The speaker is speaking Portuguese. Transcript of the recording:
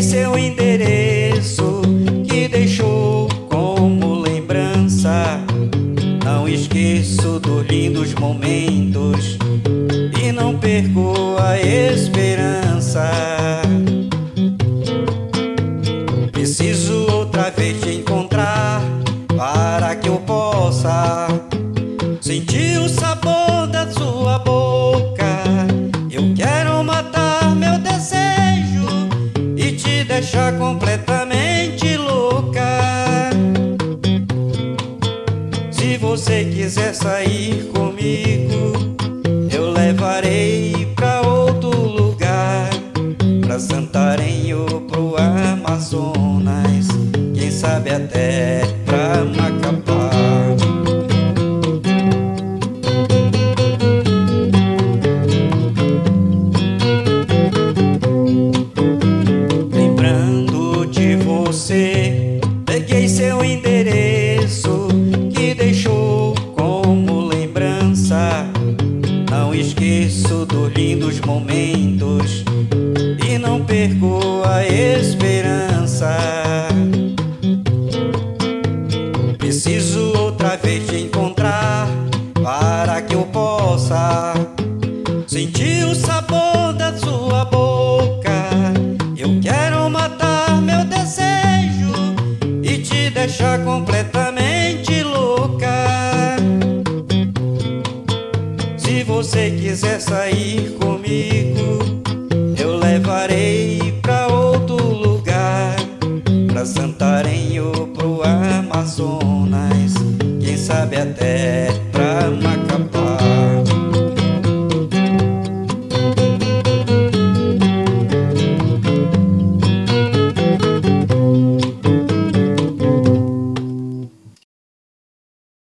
seu endereço que deixou como lembrança. Não esqueço dos lindos momentos e não perco a esperança. Preciso outra vez te encontrar para que eu possa sentir o sabor da sua boca. Eu quero matar meu desejo e te deixar completamente louca. Se você quiser sair comigo, eu levarei pra outro lugar, pra Santarém ou pro Amazonas, quem sabe até pra Macapá. Lembrando de você, peguei seu endereço que deixou como lembrança. Não esqueço dos lindos momentos e não perco a esperança. Preciso outra vez te encontrar para que eu possa sentir o sabor da sua boca. Eu quero matar meu desejo e te deixar completamente louca. Se você quiser sair comigo, eu levarei pra outro lugar, pra Santarém ou pro Amazonas, quem sabe até pra Macapá.